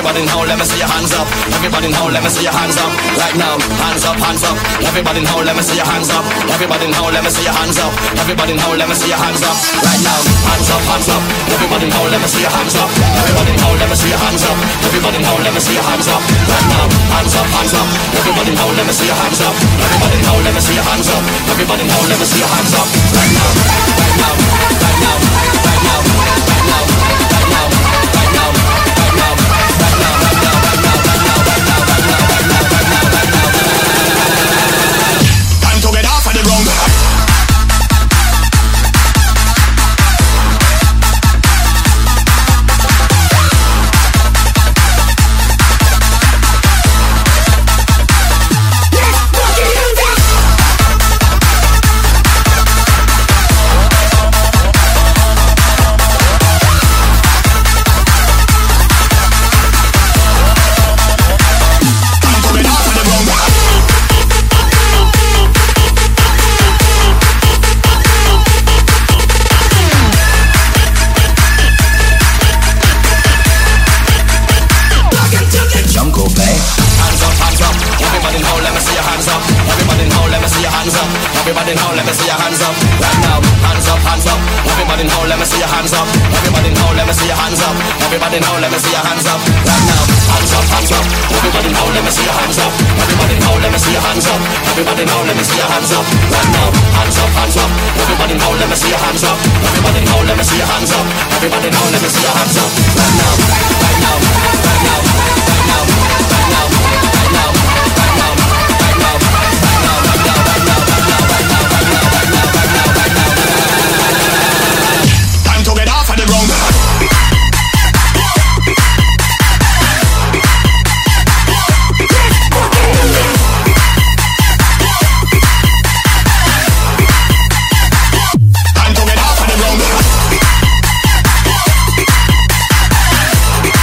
Everybody now, let me see your hands up. Everybody now, let me see your hands up. Right now, hands up, hands up. Everybody now, let me see your hands up. Everybody now, let me see your hands up. Everybody now, let me see your hands up. Right now, hands up, hands up. Everybody now, let me see your hands up. Everybody now, let me see your hands up. Everybody now, let me see your hands up. Right now, hands up, hands up. Everybody now, let me see your hands up. Everybody now, let me see your hands up. Everybody now, let me see your hands up. Right now, right now, right now, right now, right now, right now, right now, right now, right now, right now, right now, right now, right now, right now, right now, right now, right now, right now. Time to get off of the ground. Everybody now, let me see your hands up. Right now, hands up, hands up. Everybody now, let me see your hands up. Everybody now, let me see your hands up. Everybody now, let me see your hands up. Right now, hands up, hands up. Everybody now, let me see your hands up. Everybody now, let me see your hands up. Everybody now, let me see your hands up. Right now, hands up, hands up. Everybody now, let me see your hands up. Everybody now, let me see your hands up. Everybody now, let me see your hands up. Right now, right now, right now, right now, right now, right now, right now, right now, right now, right now, right now, right now, right now. Time to get off of the ground. Time to get off of the ground.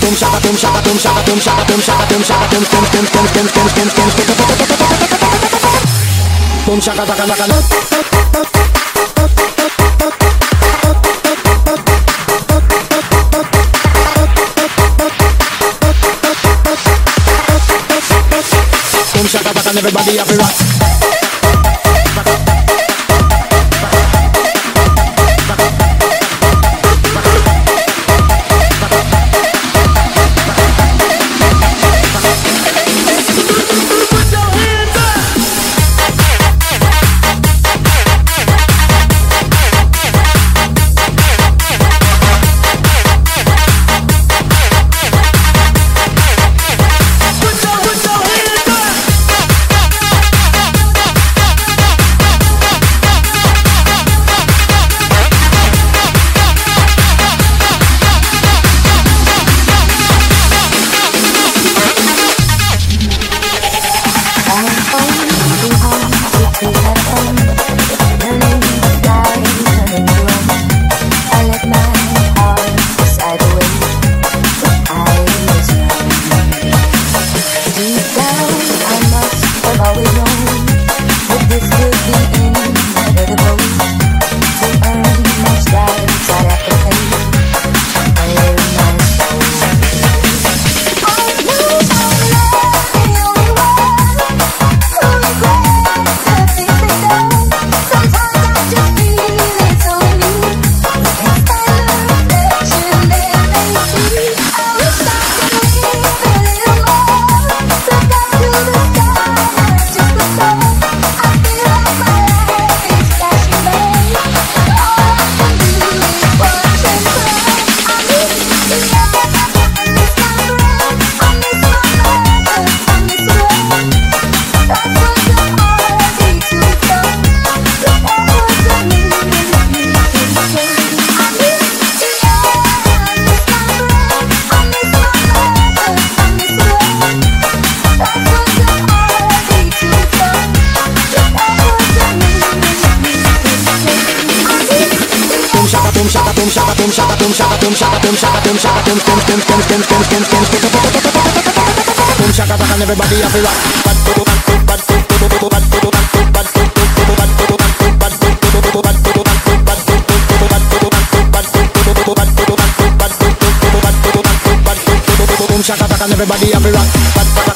boom shaka boom shaka boom shaka boom shaka boom shaka boom shaka boom boom boom boom boom boom boom boom boom shaka shaka shaka. Boom shaka shaka and everybody have to rock. Boom shaka boom shaka boom shaka boom shaka boom shaka boom shaka boom shaka boom boom boom boom boom boom boom boom shaka and everybody have to rock. Boom shaka and everybody have to rock.